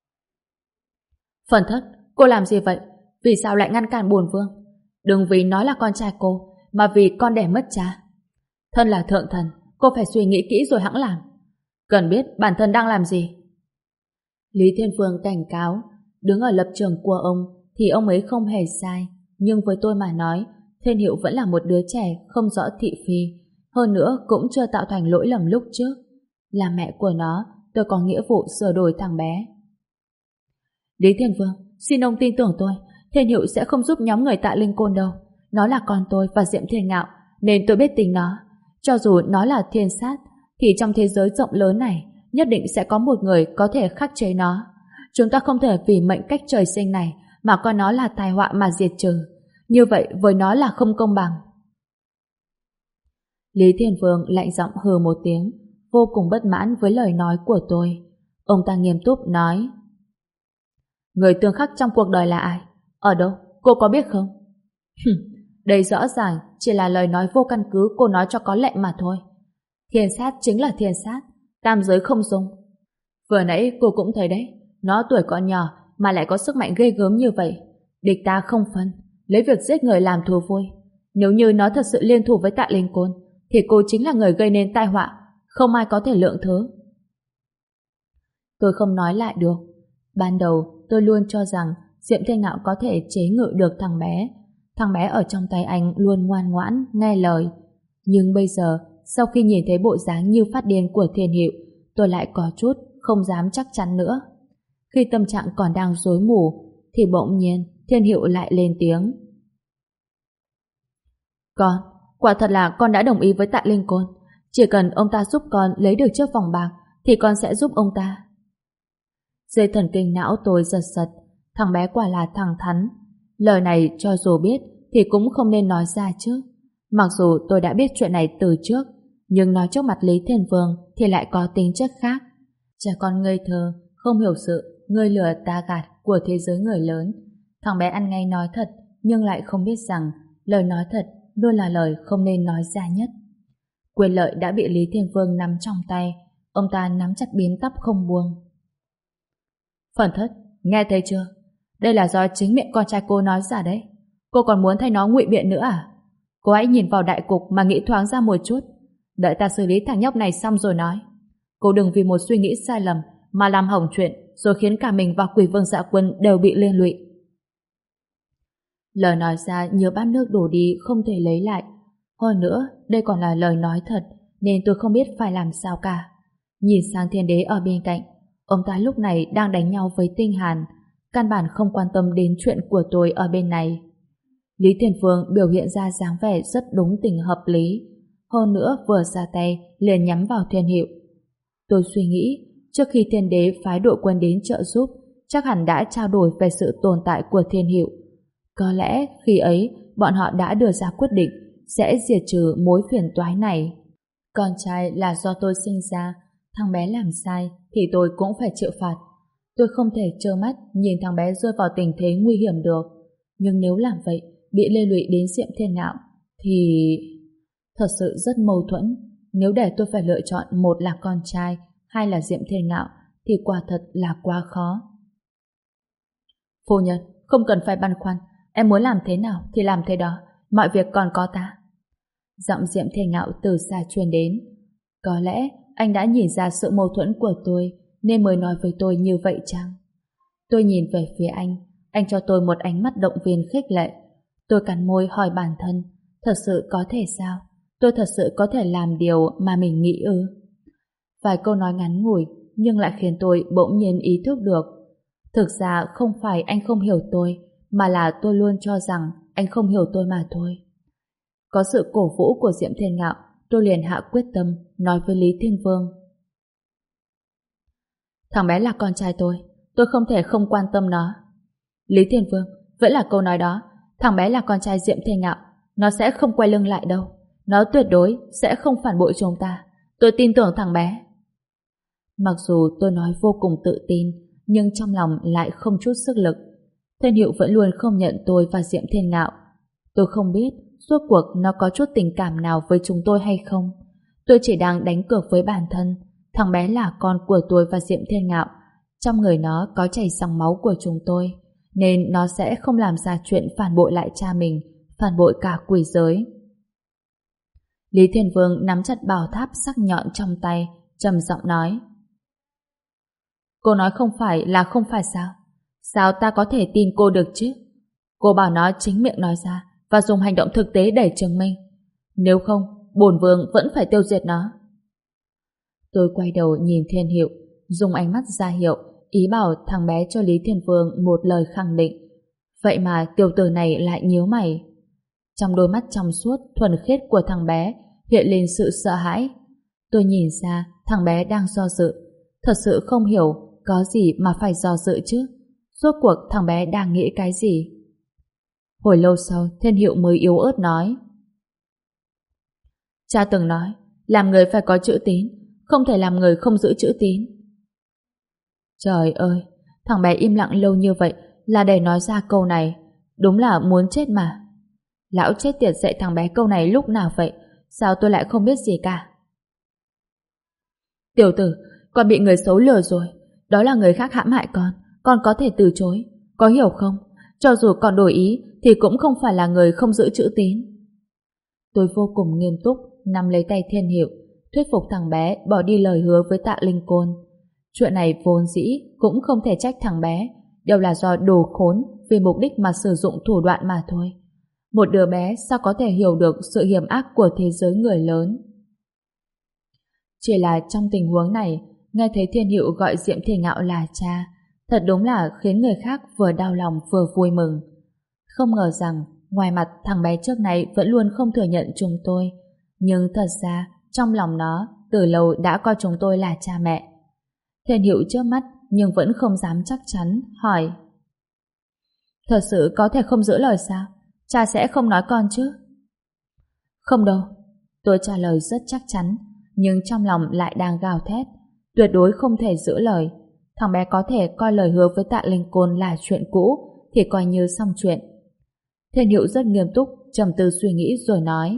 Phần Thất, cô làm gì vậy? Vì sao lại ngăn cản bổn vương? Đừng vì nó là con trai cô, mà vì con đẻ mất cha. Thân là thượng thần, cô phải suy nghĩ kỹ rồi hẵng làm. Cần biết bản thân đang làm gì. Lý Thiên Vương cảnh cáo, đứng ở lập trường của ông thì ông ấy không hề sai, nhưng với tôi mà nói, Thiên Hiệu vẫn là một đứa trẻ không rõ thị phi, hơn nữa cũng chưa tạo thành lỗi lầm lúc trước. Là mẹ của nó, tôi có nghĩa vụ sửa đổi thằng bé. Lý Thiên Vương, xin ông tin tưởng tôi, Thiên Hiệu sẽ không giúp nhóm người Tạ Linh Côn đâu. Nó là con tôi và Diệm Thiên Ngạo, nên tôi biết tính nó. Cho dù nó là thiên sát, thì trong thế giới rộng lớn này, nhất định sẽ có một người có thể khắc chế nó. Chúng ta không thể vì mệnh cách trời sinh này mà coi nó là tai họa mà diệt trừ. Như vậy với nó là không công bằng. Lý Thiên Vương lạnh giọng hừ một tiếng, vô cùng bất mãn với lời nói của tôi. Ông ta nghiêm túc nói: Người tương khắc trong cuộc đời là ai? Ở đâu? Cô có biết không? Đây rõ ràng chỉ là lời nói vô căn cứ cô nói cho có lệ mà thôi. Thiên sát chính là thiên sát, tam giới không dung. Vừa nãy cô cũng thấy đấy, nó tuổi còn nhỏ mà lại có sức mạnh ghê gớm như vậy. Địch ta không phân, lấy việc giết người làm thú vui. Nếu như nó thật sự liên thủ với Tạ Linh Côn, thì cô chính là người gây nên tai họa, không ai có thể lượng thứ. Tôi không nói lại được. Ban đầu tôi luôn cho rằng Diệm Thiên Ngạo có thể chế ngự được thằng bé. Thằng bé ở trong tay anh luôn ngoan ngoãn, nghe lời. Nhưng bây giờ, sau khi nhìn thấy bộ dáng như phát điên của Thiên Hiệu, tôi lại có chút không dám chắc chắn nữa. Khi tâm trạng còn đang rối mù, thì bỗng nhiên Thiên Hiệu lại lên tiếng. Con, quả thật là con đã đồng ý với Tạ Linh Côn. Chỉ cần ông ta giúp con lấy được chiếc vòng bạc thì con sẽ giúp ông ta. Dây thần kinh não tôi giật giật. Thằng bé quả là thẳng thắn. Lời này cho dù biết thì cũng không nên nói ra chứ. Mặc dù tôi đã biết chuyện này từ trước, nhưng nói trước mặt Lý Thiên Vương thì lại có tính chất khác. Trẻ con ngây thơ, không hiểu sự ngươi lừa ta gạt của thế giới người lớn. Thằng bé ăn ngay nói thật, nhưng lại không biết rằng lời nói thật luôn là lời không nên nói ra nhất. Quyền lợi đã bị Lý Thiên Vương nắm trong tay, ông ta nắm chặt bím tóc không buông. Phần thất, nghe thấy chưa? Đây là do chính miệng con trai cô nói ra đấy. Cô còn muốn thay nó ngụy biện nữa à? Cô hãy nhìn vào đại cục mà nghĩ thoáng ra một chút. Đợi ta xử lý thằng nhóc này xong rồi nói. Cô đừng vì một suy nghĩ sai lầm mà làm hỏng chuyện rồi khiến cả mình và Quỷ Vương Dạ Quân đều bị liên lụy. Lời nói ra như bát nước đổ đi không thể lấy lại. Hơn nữa, đây còn là lời nói thật nên tôi không biết phải làm sao cả. Nhìn sang Thiên Đế ở bên cạnh, ông ta lúc này đang đánh nhau với Tinh Hàn, căn bản không quan tâm đến chuyện của tôi ở bên này. Lý Thiên Vương biểu hiện ra dáng vẻ rất đúng tình hợp lý, hơn nữa vừa ra tay liền nhắm vào Thiên Hiệu. Tôi suy nghĩ, trước khi Thiên Đế phái đội quân đến trợ giúp, chắc hẳn đã trao đổi về sự tồn tại của Thiên Hiệu. Có lẽ khi ấy bọn họ đã đưa ra quyết định sẽ diệt trừ mối phiền toái này. Con trai là do tôi sinh ra, thằng bé làm sai thì tôi cũng phải chịu phạt. Tôi không thể trơ mắt nhìn thằng bé rơi vào tình thế nguy hiểm được. Nhưng nếu làm vậy, bị liên lụy đến Diệm Thiên Ngạo, thì... Thật sự rất mâu thuẫn. Nếu để tôi phải lựa chọn một là con trai, hai là Diệm Thiên Ngạo, thì quả thật là quá khó. Phu nhân, không cần phải băn khoăn. Em muốn làm thế nào thì làm thế đó. Mọi việc còn có ta. Giọng Diệm Thiên Ngạo từ xa truyền đến. Có lẽ anh đã nhìn ra sự mâu thuẫn của tôi nên mới nói với tôi như vậy chăng? Tôi nhìn về phía anh. Anh cho tôi một ánh mắt động viên khích lệ. Tôi cắn môi hỏi bản thân, thật sự có thể sao? Tôi thật sự có thể làm điều mà mình nghĩ ư? Vài câu nói ngắn ngủi nhưng lại khiến tôi bỗng nhiên ý thức được. Thực ra không phải anh không hiểu tôi, mà là tôi luôn cho rằng anh không hiểu tôi mà thôi. Có sự cổ vũ của Diệm Thiên Ngạo, tôi liền hạ quyết tâm nói với Lý Thiên Vương. Thằng bé là con trai tôi, tôi không thể không quan tâm nó. Lý Thiên Vương, vẫn là câu nói đó, thằng bé là con trai Diệm Thiên Ngạo, nó sẽ không quay lưng lại đâu. Nó tuyệt đối sẽ không phản bội chúng ta. Tôi tin tưởng thằng bé. Mặc dù tôi nói vô cùng tự tin, nhưng trong lòng lại không chút sức lực. Thiên Hiệu vẫn luôn không nhận tôi và Diệm Thiên Ngạo. Tôi không biết suốt cuộc nó có chút tình cảm nào với chúng tôi hay không. Tôi chỉ đang đánh cược với bản thân. Thằng bé là con của tôi và Diệm Thiên Ngạo. Trong người nó có chảy dòng máu của chúng tôi, nên nó sẽ không làm ra chuyện phản bội lại cha mình, phản bội cả quỷ giới. Lý Thiên Vương nắm chặt bảo tháp sắc nhọn trong tay, trầm giọng nói. Cô nói không phải là không phải sao? Sao ta có thể tin cô được chứ? Cô bảo nó chính miệng nói ra và dùng hành động thực tế để chứng minh. Nếu không, bổn vương vẫn phải tiêu diệt nó. Tôi quay đầu nhìn Thiên Hiệu, dùng ánh mắt ra hiệu, ý bảo thằng bé cho Lý Thiên Vương một lời khẳng định. Vậy mà tiểu tử này lại nhíu mày. Trong đôi mắt trong suốt, thuần khiết của thằng bé hiện lên sự sợ hãi. Tôi nhìn ra thằng bé đang do dự. Thật sự không hiểu có gì mà phải do dự chứ. Rốt cuộc thằng bé đang nghĩ cái gì? Hồi lâu sau, Thiên Hiệu mới yếu ớt nói. Cha từng nói, làm người phải có chữ tín, không thể làm người không giữ chữ tín. Trời ơi, thằng bé im lặng lâu như vậy là để nói ra câu này. Đúng là muốn chết mà. Lão chết tiệt dạy thằng bé câu này lúc nào vậy? Sao tôi lại không biết gì cả? Tiểu tử, con bị người xấu lừa rồi. Đó là người khác hãm hại con. Con có thể từ chối. Có hiểu không? Cho dù con đổi ý thì cũng không phải là người không giữ chữ tín. Tôi vô cùng nghiêm túc nắm lấy tay Thiên Hiệu, thuyết phục thằng bé bỏ đi lời hứa với Tạ Linh Côn. Chuyện này vốn dĩ cũng không thể trách thằng bé, đều là do đồ khốn vì mục đích mà sử dụng thủ đoạn mà thôi. Một đứa bé sao có thể hiểu được sự hiểm ác của thế giới người lớn. Chỉ là trong tình huống này, nghe thấy Thiên Hiệu gọi Diệm Thiên Ngạo là cha, thật đúng là khiến người khác vừa đau lòng vừa vui mừng. Không ngờ rằng ngoài mặt thằng bé trước này vẫn luôn không thừa nhận chúng tôi, nhưng thật ra trong lòng nó từ lâu đã coi chúng tôi là cha mẹ. Thiên Hữu chớp mắt nhưng vẫn không dám chắc chắn, hỏi: Thật sự có thể không giữ lời sao? Cha sẽ không nói con chứ? Không đâu, tôi trả lời rất chắc chắn, nhưng trong lòng lại đang gào thét, tuyệt đối không thể giữ lời. Thằng bé có thể coi lời hứa với Tạ Linh Côn là chuyện cũ thì coi như xong chuyện. Thiên Hữu rất nghiêm túc, trầm tư suy nghĩ rồi nói: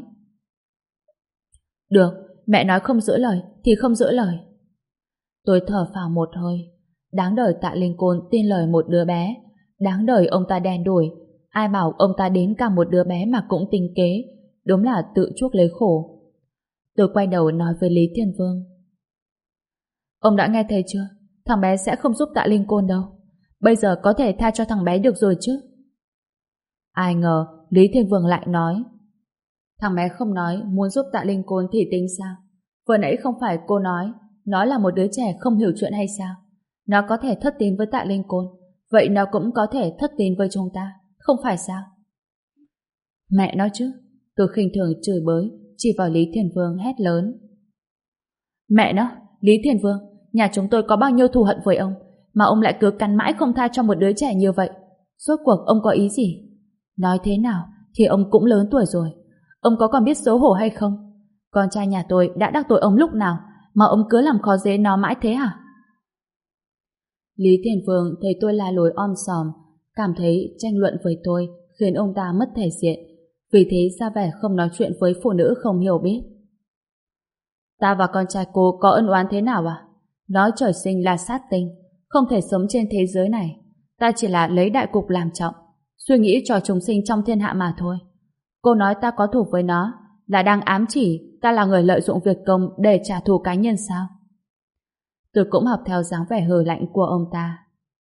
Được, mẹ nói không giữ lời thì không giữ lời. Tôi thở phào một hơi. Đáng đời Tạ Linh Côn tin lời một đứa bé, đáng đời ông ta đen đủi. Ai bảo ông ta đến cả một đứa bé mà cũng tính kế, đúng là tự chuốc lấy khổ. Tôi quay đầu nói với Lý Thiên Vương: Ông đã nghe thấy chưa? Thằng bé sẽ không giúp Tạ Linh Côn đâu. Bây giờ có thể tha cho thằng bé được rồi chứ? Ai ngờ Lý Thiên Vương lại nói: Thằng bé không nói muốn giúp Tạ Linh Côn thì tính sao? Vừa nãy không phải cô nói nó là một đứa trẻ không hiểu chuyện hay sao? Nó có thể thất tín với Tạ Linh Côn, vậy nó cũng có thể thất tín với chúng ta, không phải sao? Mẹ nói chứ. Tôi khinh thường chửi bới, chỉ vào Lý Thiên Vương hét lớn: Mẹ nó, Lý Thiên Vương, nhà chúng tôi có bao nhiêu thù hận với ông mà ông lại cứ cắn mãi không tha cho một đứa trẻ như vậy? Rốt cuộc ông có ý gì? Nói thế nào thì ông cũng lớn tuổi rồi, ông có còn biết xấu hổ hay không? Con trai nhà tôi đã đắc tội ông lúc nào mà ông cứ làm khó dễ nó mãi thế hả? Lý Thiên Vương thấy tôi la lối om sòm, cảm thấy tranh luận với tôi khiến ông ta mất thể diện, vì thế ra vẻ không nói chuyện với phụ nữ không hiểu biết. Ta và con trai cô có ân oán thế nào à? Nói trời sinh là sát tinh, không thể sống trên thế giới này. Ta chỉ là lấy đại cục làm trọng, suy nghĩ cho chúng sinh trong thiên hạ mà thôi. Cô nói ta có thù với nó là đang ám chỉ ta là người lợi dụng việc công để trả thù cá nhân sao? Tôi cũng học theo dáng vẻ hừ lạnh của ông ta.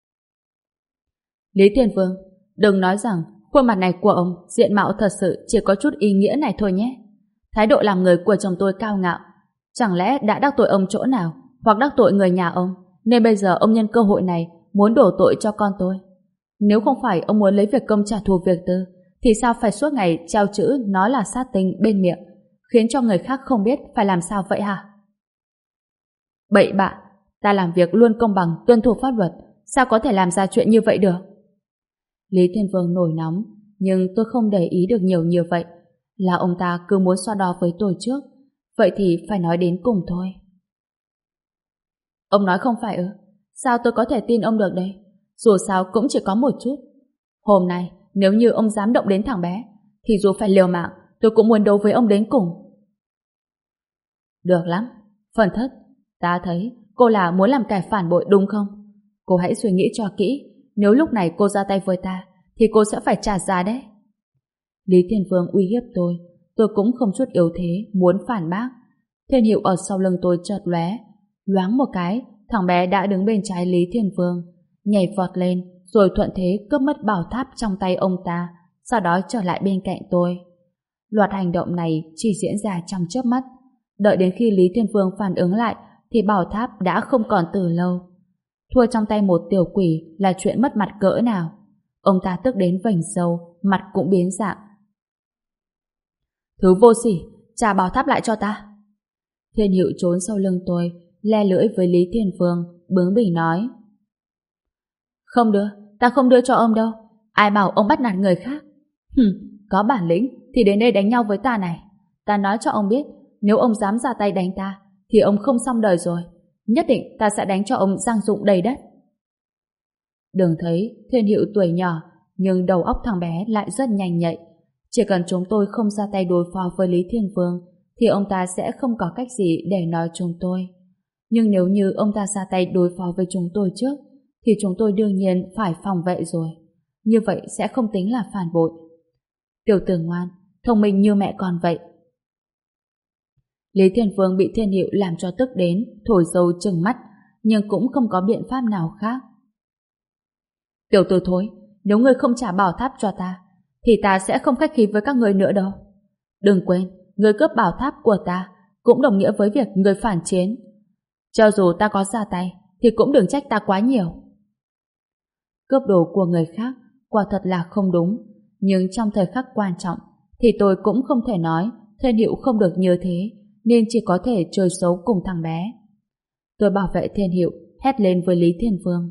Lý Thiên Vương, đừng nói rằng khuôn mặt này của ông, diện mạo thật sự chỉ có chút ý nghĩa này thôi nhé. Thái độ làm người của chồng tôi cao ngạo, chẳng lẽ đã đắc tội ông chỗ nào, hoặc đắc tội người nhà ông, nên bây giờ ông nhân cơ hội này muốn đổ tội cho con tôi? Nếu không phải ông muốn lấy việc công trả thù việc tư, thì sao phải suốt ngày treo chữ nó là sát tinh bên miệng, khiến cho người khác không biết phải làm sao vậy hả? Bậy bạ, ta làm việc luôn công bằng, tuân thủ pháp luật, sao có thể làm ra chuyện như vậy được? Lý Thiên Vương nổi nóng, nhưng tôi không để ý được nhiều như vậy. Là ông ta cứ muốn so đo với tôi trước, vậy thì phải nói đến cùng thôi. Ông nói không phải ư? Sao tôi có thể tin ông được đây? Dù sao cũng chỉ có một chút. Hôm nay, nếu như ông dám động đến thằng bé, thì dù phải liều mạng, tôi cũng muốn đấu với ông đến cùng. Được lắm. Phần thất, ta thấy cô là muốn làm kẻ phản bội đúng không? Cô hãy suy nghĩ cho kỹ. Nếu lúc này cô ra tay với ta, thì cô sẽ phải trả giá đấy. Lý Thiên Vương uy hiếp tôi. Tôi cũng không chút yếu thế, muốn phản bác. Thiên Hiệu ở sau lưng tôi chợt lóe. Loáng một cái, thằng bé đã đứng bên trái Lý Thiên Vương, nhảy vọt lên, rồi thuận thế cướp mất bảo tháp trong tay ông ta, sau đó trở lại bên cạnh tôi. Loạt hành động này chỉ diễn ra trong chớp mắt. Đợi đến khi Lý Thiên Vương phản ứng lại, thì bảo tháp đã không còn từ lâu. Thua trong tay một tiểu quỷ là chuyện mất mặt cỡ nào. Ông ta tức đến vành râu, mặt cũng biến dạng. Thứ vô sỉ, trả bảo tháp lại cho ta. Thiên Hữu trốn sau lưng tôi, le lưỡi với Lý Thiên Vương, bướng bỉnh nói: Không đưa, ta không đưa cho ông đâu. Ai bảo ông bắt nạt người khác? Hừm, có bản lĩnh thì đến đây đánh nhau với ta này. Ta nói cho ông biết, nếu ông dám ra tay đánh ta, thì ông không xong đời rồi. Nhất định ta sẽ đánh cho ông răng rụng đầy đất. Đừng thấy Thiên Hữu tuổi nhỏ, nhưng đầu óc thằng bé lại rất nhanh nhạy. Chỉ cần chúng tôi không ra tay đối phó với Lý Thiên Vương, thì ông ta sẽ không có cách gì để nói chúng tôi. Nhưng nếu như ông ta ra tay đối phó với chúng tôi trước, thì chúng tôi đương nhiên phải phòng vệ rồi. Như vậy sẽ không tính là phản bội. Tiểu tử ngoan, thông minh như mẹ con vậy. Lý Thiên Vương bị Thiên Hữu làm cho tức đến, thổi dâu trừng mắt, nhưng cũng không có biện pháp nào khác. Tiểu tử thối, nếu ngươi không trả bảo tháp cho ta, thì ta sẽ không khách khí với các ngươi nữa đâu. Đừng quên, ngươi cướp bảo tháp của ta cũng đồng nghĩa với việc ngươi phản chiến. Cho dù ta có ra tay, thì cũng đừng trách ta quá nhiều. Cướp đồ của người khác quả thật là không đúng, Nhưng trong thời khắc quan trọng thì tôi cũng không thể nói Thiên Hữu không được như thế, nên chỉ có thể chơi xấu cùng thằng bé. Tôi bảo vệ Thiên Hữu, hét lên với Lý Thiên Vương.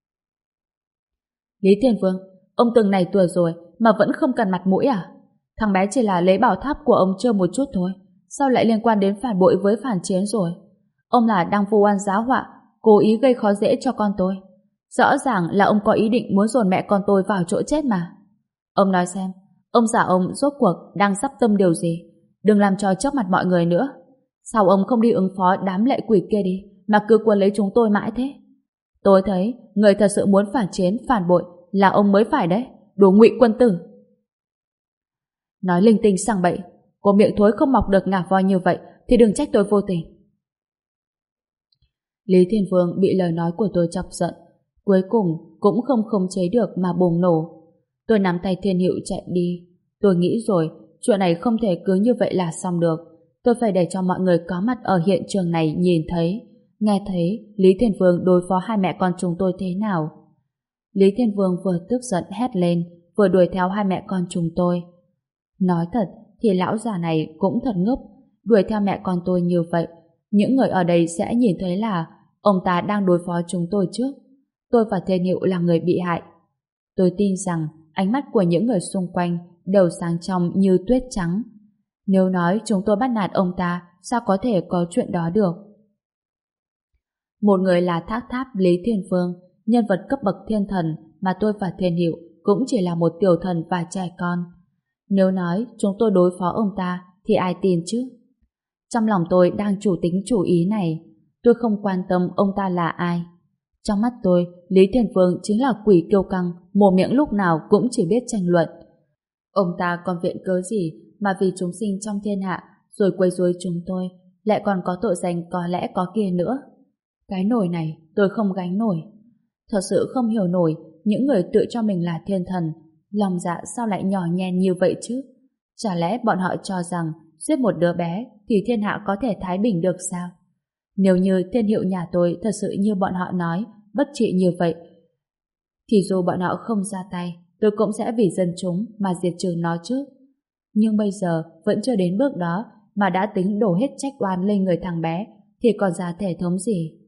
Lý Thiên Vương, ông từng này tuổi rồi mà vẫn không cần mặt mũi à? Thằng bé chỉ là lấy bảo tháp của ông chơi một chút thôi, sao lại liên quan đến phản bội với phản chiến rồi? Ông là đang vu oan giáo họa, cố ý gây khó dễ cho con tôi. Rõ ràng là ông có ý định muốn dồn mẹ con tôi vào chỗ chết mà. Ông nói xem, ông giả ông rốt cuộc đang sắp tâm điều gì? Đừng làm trò trước mặt mọi người nữa. Sao ông không đi ứng phó đám lệ quỷ kia đi, mà cứ quấn lấy chúng tôi mãi thế? Tôi thấy người thật sự muốn phản chiến, phản bội là ông mới phải đấy, đồ ngụy quân tử. Nói linh tinh sang bậy, cô miệng thối không mọc được ngà voi như vậy thì đừng trách tôi vô tình. Lý Thiên Vương bị lời nói của tôi chọc giận, cuối cùng cũng không khống chế được mà bùng nổ. Tôi nắm tay Thiên Hữu chạy đi. Tôi nghĩ rồi, chuyện này không thể cứ như vậy là xong được. Tôi phải để cho mọi người có mặt ở hiện trường này nhìn thấy, nghe thấy Lý Thiên Vương đối phó hai mẹ con chúng tôi thế nào. Lý Thiên Vương vừa tức giận hét lên, vừa đuổi theo hai mẹ con chúng tôi. Nói thật thì lão già này cũng thật ngốc, đuổi theo mẹ con tôi như vậy. Những người ở đây sẽ nhìn thấy là ông ta đang đối phó chúng tôi trước. Tôi và Thiên Hữu là người bị hại. Tôi tin rằng ánh mắt của những người xung quanh đều sáng trong như tuyết trắng. Nếu nói chúng tôi bắt nạt ông ta, sao có thể có chuyện đó được? Một người là Thác Tháp Lý Thiên Vương, nhân vật cấp bậc thiên thần, mà tôi và Thiên Hữu cũng chỉ là một tiểu thần và trẻ con. Nếu nói chúng tôi đối phó ông ta thì ai tin chứ? Trong lòng tôi đang chủ tính chủ ý này. Tôi không quan tâm ông ta là ai. Trong mắt tôi, Lý Thiên Vương chính là quỷ kiêu căng, mồm miệng lúc nào cũng chỉ biết tranh luận. Ông ta còn viện cớ gì mà vì chúng sinh trong thiên hạ rồi quấy rối chúng tôi, lại còn có tội danh có lẽ có kia nữa. Cái nổi này tôi không gánh nổi. Thật sự không hiểu nổi những người tự cho mình là thiên thần, lòng dạ sao lại nhỏ nhen như vậy chứ? Chả lẽ bọn họ cho rằng giết một đứa bé thì thiên hạ có thể thái bình được sao? Nếu như Thiên Hữu nhà tôi thật sự như bọn họ nói, bất trị như vậy, thì dù bọn họ không ra tay, tôi cũng sẽ vì dân chúng mà diệt trừ nó trước. Nhưng bây giờ vẫn chưa đến bước đó mà đã tính đổ hết trách oan lên người thằng bé, thì còn ra thể thống gì?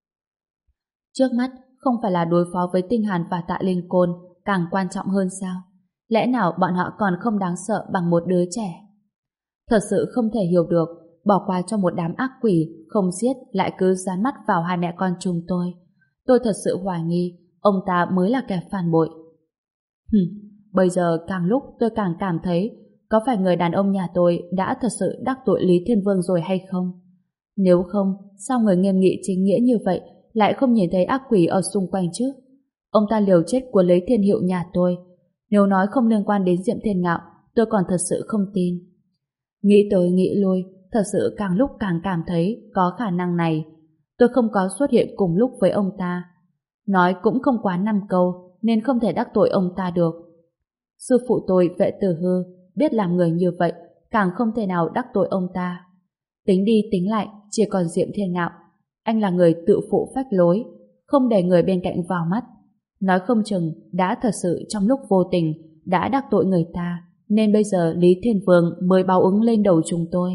Trước mắt không phải là đối phó với Tinh Hàn và Tạ Linh Côn càng quan trọng hơn sao? Lẽ nào bọn họ còn không đáng sợ bằng một đứa trẻ? Thật sự không thể hiểu được, bỏ qua cho một đám ác quỷ không giết lại cứ dán mắt vào hai mẹ con chúng tôi. Tôi thật sự hoài nghi ông ta mới là kẻ phản bội. Hừm, bây giờ càng lúc tôi càng cảm thấy có phải người đàn ông nhà tôi đã thật sự đắc tội Lý Thiên Vương rồi hay không? Nếu không, sao người nghiêm nghị chính nghĩa như vậy lại không nhìn thấy ác quỷ ở xung quanh chứ? Ông ta liều chết của Lý Thiên Hữu nhà tôi. Nếu nói không liên quan đến Diệm Thiên Ngạo, tôi còn thật sự không tin. Nghĩ tới nghĩ lui, thật sự càng lúc càng cảm thấy có khả năng này. Tôi không có xuất hiện cùng lúc với ông ta. Nói cũng không quá năm câu, nên không thể đắc tội ông ta được. Sư phụ tôi Vệ Tử Hư biết làm người như vậy, càng không thể nào đắc tội ông ta. Tính đi tính lại, chỉ còn Diệm Thiên Ngạo. Anh là người tự phụ phách lối, không để người bên cạnh vào mắt. Nói không chừng đã thật sự trong lúc vô tình đã đắc tội người ta, nên bây giờ Lý Thiên Vương mới báo ứng lên đầu chúng tôi.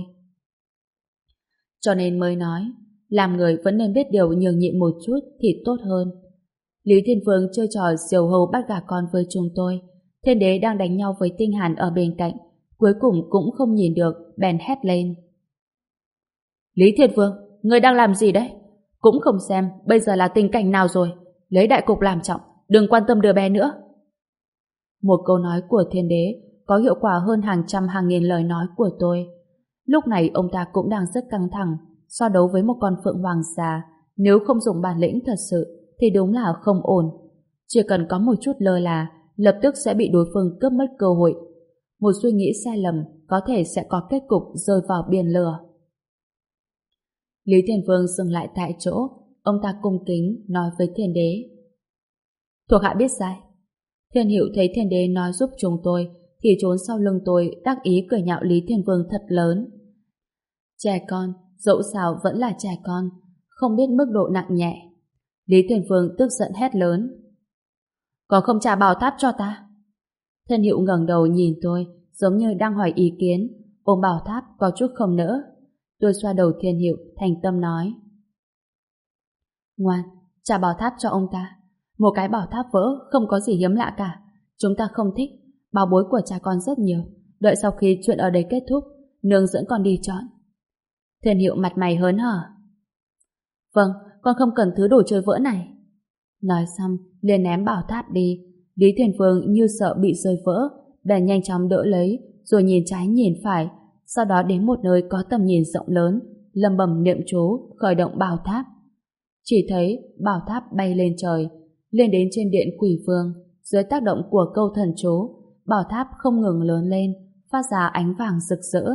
Cho nên mới nói, làm người vẫn nên biết điều nhường nhịn một chút thì tốt hơn. Lý Thiên Vương chơi trò diều hâu bắt gà con với chúng tôi. Thiên đế đang đánh nhau với Tinh Hàn ở bên cạnh, cuối cùng cũng không nhìn được, bèn hét lên. Lý Thiên Vương, người đang làm gì đấy? Cũng không xem bây giờ là tình cảnh nào rồi. Lấy đại cục làm trọng, đừng quan tâm đứa bé nữa. Một câu nói của thiên đế có hiệu quả hơn hàng trăm hàng nghìn lời nói của tôi. Lúc này ông ta cũng đang rất căng thẳng, so đấu với một con phượng hoàng già. Nếu không dùng bản lĩnh thật sự thì đúng là không ổn. Chỉ cần có một chút lơ là, lập tức sẽ bị đối phương cướp mất cơ hội. Một suy nghĩ sai lầm có thể sẽ có kết cục rơi vào biển lửa. Lý Thiên Vương dừng lại tại chỗ, ông ta cung kính nói với thiên đế. Thuộc hạ biết sai. Thiên Hữu thấy thiên đế nói giúp chúng tôi thì trốn sau lưng tôi đắc ý cười nhạo Lý Thiên Vương thật lớn. Trẻ con, dẫu sao vẫn là trẻ con, không biết mức độ nặng nhẹ. Lý Thiên Vương tức giận hét lớn. Còn không trả bảo tháp cho ta? Thiên Hiệu ngẩng đầu nhìn tôi, giống như đang hỏi ý kiến, ôm bảo tháp có chút không nỡ. Tôi xoa đầu Thiên Hiệu, thành tâm nói. Ngoan, trả bảo tháp cho ông ta. Một cái bảo tháp vỡ không có gì hiếm lạ cả. Chúng ta không thích, bảo bối của cha con rất nhiều. Đợi sau khi chuyện ở đây kết thúc, nương dẫn con đi chọn. Thiên Hiệu mặt mày hớn hở. Vâng, con không cần thứ đồ chơi vỡ này. Nói xong, liền ném bảo tháp đi. Lý Thiền Phương như sợ bị rơi vỡ, bèn nhanh chóng đỡ lấy, rồi nhìn trái nhìn phải, sau đó đến một nơi có tầm nhìn rộng lớn, lẩm bẩm niệm chú, khởi động bảo tháp. Chỉ thấy bảo tháp bay lên trời, lên đến trên điện Quỷ Vương. Dưới tác động của câu thần chú, bảo tháp không ngừng lớn lên, phát ra ánh vàng rực rỡ.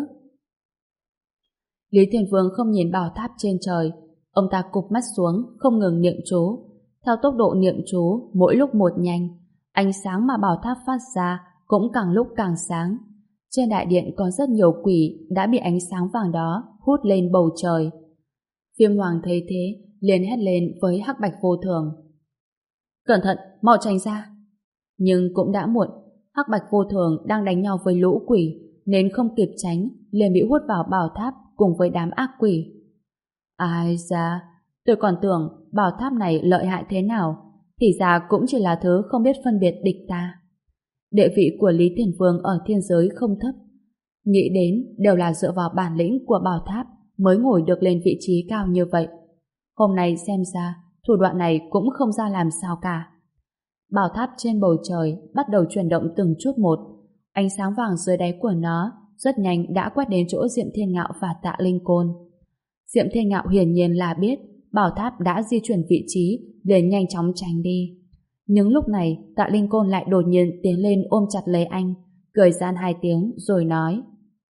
Lý Thiền Vương không nhìn bảo tháp trên trời, ông ta cụp mắt xuống, không ngừng niệm chú. Theo tốc độ niệm chú mỗi lúc một nhanh, ánh sáng mà bảo tháp phát ra cũng càng lúc càng sáng. Trên đại điện có rất nhiều quỷ đã bị ánh sáng vàng đó hút lên bầu trời. Viêm Hoàng thấy thế, liền hét lên với Hắc Bạch Vô Thường. Cẩn thận, mau tránh ra. Nhưng cũng đã muộn, Hắc Bạch Vô Thường đang đánh nhau với lũ quỷ, nên không kịp tránh, liền bị hút vào bảo tháp cùng với đám ác quỷ. Ai da, tôi còn tưởng bảo tháp này lợi hại thế nào, thì ra cũng chỉ là thứ không biết phân biệt địch ta. Địa vị của Lý Thiền Vương ở thiên giới không thấp, nghĩ đến đều là dựa vào bản lĩnh của bảo tháp mới ngồi được lên vị trí cao như vậy. Hôm nay xem ra thủ đoạn này cũng không ra làm sao cả. Bảo tháp trên bầu trời bắt đầu chuyển động từng chút một, ánh sáng vàng dưới đáy của nó rất nhanh đã quét đến chỗ Diệm Thiên Ngạo và Tạ Linh Côn. Diệm Thiên Ngạo hiển nhiên là biết bảo tháp đã di chuyển vị trí, liền nhanh chóng tránh đi. Nhưng lúc này Tạ Linh Côn lại đột nhiên tiến lên ôm chặt lấy anh, cười gian hai tiếng rồi nói: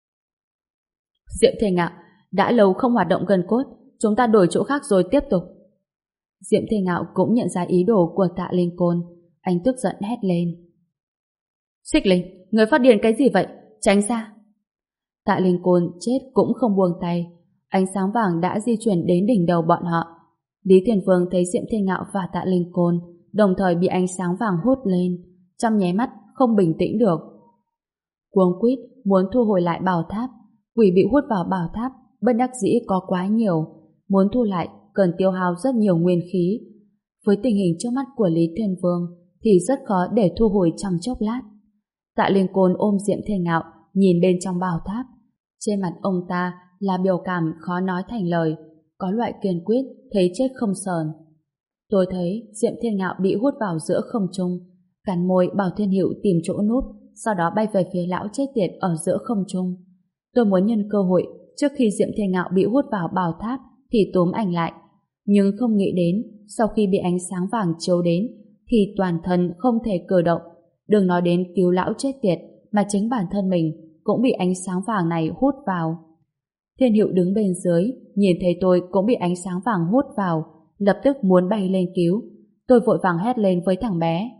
Diệm Thiên Ngạo, đã lâu không hoạt động gần cốt, chúng ta đổi chỗ khác rồi tiếp tục. Diệm Thiên Ngạo cũng nhận ra ý đồ của Tạ Linh Côn, anh tức giận hét lên: Xích Linh, người phát điên cái gì vậy? Tránh ra! Tạ Linh Côn chết cũng không buông tay, ánh sáng vàng đã di chuyển đến đỉnh đầu bọn họ. Lý Thiền Vương thấy Diệm Thiên Ngạo và Tạ Linh Côn đồng thời bị ánh sáng vàng hút lên, trong nháy mắt không bình tĩnh được. Cuống quýt muốn thu hồi lại bảo tháp, quỷ bị hút vào bảo tháp bất đắc dĩ có quá nhiều, muốn thu lại cần tiêu hao rất nhiều nguyên khí. Với tình hình trước mắt của Lý Thiền Vương thì rất khó để thu hồi trong chốc lát. Tạ Linh Côn ôm Diệm Thiên Ngạo nhìn bên trong bảo tháp, trên mặt ông ta là biểu cảm khó nói thành lời, có loại kiên quyết thấy chết không sờn. Tôi thấy Diệm Thiên Ngạo bị hút vào giữa không trung, cắn môi bảo Thiên Hiệu tìm chỗ núp, sau đó bay về phía lão chết tiệt ở giữa không trung. Tôi muốn nhân cơ hội trước khi Diệm Thiên Ngạo bị hút vào bảo tháp thì túm ảnh lại, nhưng không nghĩ đến sau khi bị ánh sáng vàng chiếu đến thì toàn thân không thể cử động, đừng nói đến cứu lão chết tiệt, mà chính bản thân mình cũng bị ánh sáng vàng này hút vào. Thiên Hiệu đứng bên dưới nhìn thấy tôi cũng bị ánh sáng vàng hút vào, lập tức muốn bay lên cứu. Tôi vội vàng hét lên với thằng bé: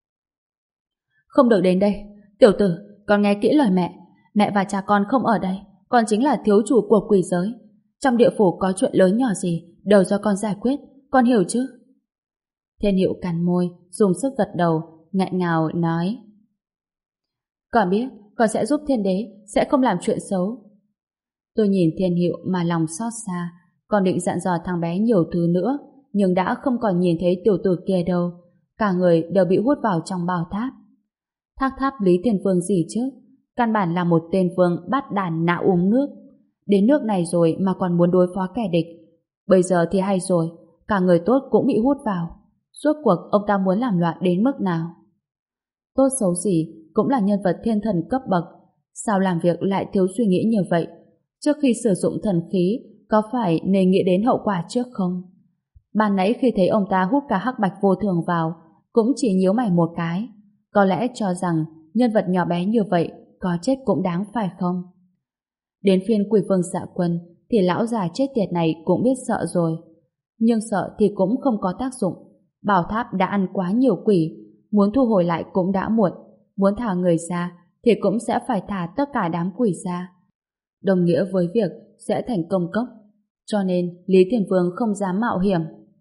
Không được đến đây, tiểu tử, con nghe kỹ lời mẹ. Mẹ và cha con không ở đây, con chính là thiếu chủ của quỷ giới. Trong địa phủ có chuyện lớn nhỏ gì đều do con giải quyết, con hiểu chứ? Thiên Hiệu cắn môi, dùng sức gật đầu, nghẹn ngào nói: Con biết, con sẽ giúp Thiên Đế, sẽ không làm chuyện xấu. Tôi nhìn Thiên Hiệu mà lòng xót xa, còn định dặn dò thằng bé nhiều thứ nữa, nhưng đã không còn nhìn thấy tiểu tử kia đâu, cả người đều bị hút vào trong bảo tháp. Thác tháp Lý Thiên Vương gì chứ, căn bản là một tên vương bát đàn nạo uống nước, đến nước này rồi mà còn muốn đối phó kẻ địch. Bây giờ thì hay rồi, cả người tốt cũng bị hút vào. Suốt cuộc ông ta muốn làm loạn đến mức nào? Tốt xấu gì cũng là nhân vật thiên thần cấp bậc, sao làm việc lại thiếu suy nghĩ như vậy? Trước khi sử dụng thần khí, có phải nên nghĩ đến hậu quả trước không? Ban nãy khi thấy ông ta hút cả Hắc Bạch Vô Thường vào, cũng chỉ nhíu mày một cái, có lẽ cho rằng nhân vật nhỏ bé như vậy có chết cũng đáng phải không? Đến phiên Quỷ Vương Dạ Quân thì lão già chết tiệt này cũng biết sợ rồi, nhưng sợ thì cũng không có tác dụng. Bảo tháp đã ăn quá nhiều quỷ, muốn thu hồi lại cũng đã muộn, muốn thả người ra thì cũng sẽ phải thả tất cả đám quỷ ra, đồng nghĩa với việc sẽ thành công cốc, cho nên Lý Thiền Vương không dám mạo hiểm.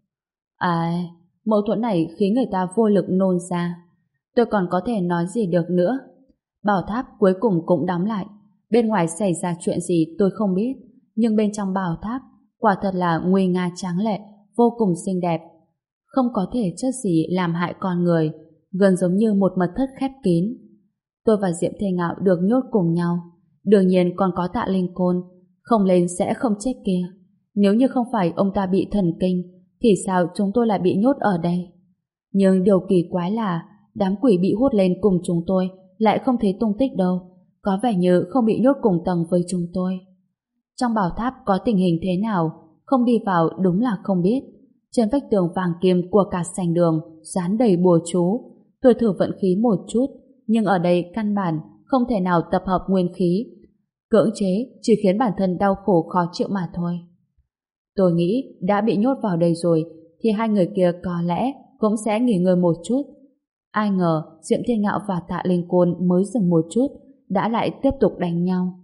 À, mâu thuẫn này khiến người ta vô lực nôn ra. Tôi còn có thể nói gì được nữa? Bảo tháp cuối cùng cũng đóng lại. Bên ngoài xảy ra chuyện gì tôi không biết, nhưng bên trong bảo tháp quả thật là nguy nga tráng lệ, vô cùng xinh đẹp. Không có thể chất gì làm hại con người, gần giống như một mật thất khép kín. Tôi và Diệm Thề Ngạo được nhốt cùng nhau. Đương nhiên còn có Tạ Linh Côn, không lên sẽ không chết kia. Nếu như không phải ông ta bị thần kinh, thì sao chúng tôi lại bị nhốt ở đây? Nhưng điều kỳ quái là đám quỷ bị hút lên cùng chúng tôi lại không thấy tung tích đâu, có vẻ như không bị nhốt cùng tầng với chúng tôi. Trong bảo tháp có tình hình thế nào, không đi vào đúng là không biết. Trên vách tường vàng kim của cả sảnh đường dán đầy bùa chú. Tôi thử vận khí một chút, nhưng ở đây căn bản không thể nào tập hợp nguyên khí. Cưỡng chế chỉ khiến bản thân đau khổ khó chịu mà thôi. Tôi nghĩ đã bị nhốt vào đây rồi thì hai người kia có lẽ cũng sẽ nghỉ ngơi một chút. Ai ngờ Diệm Thiên Ngạo và Tạ Linh Côn mới dừng một chút đã lại tiếp tục đánh nhau.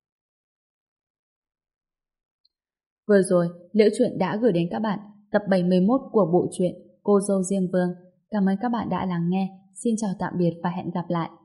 Vừa rồi, Liễu Chuyện đã gửi đến các bạn tập bảy mươi mốt của bộ truyện Cô Dâu Diêm Vương. Cảm ơn các bạn đã lắng nghe. Xin chào tạm biệt và hẹn gặp lại.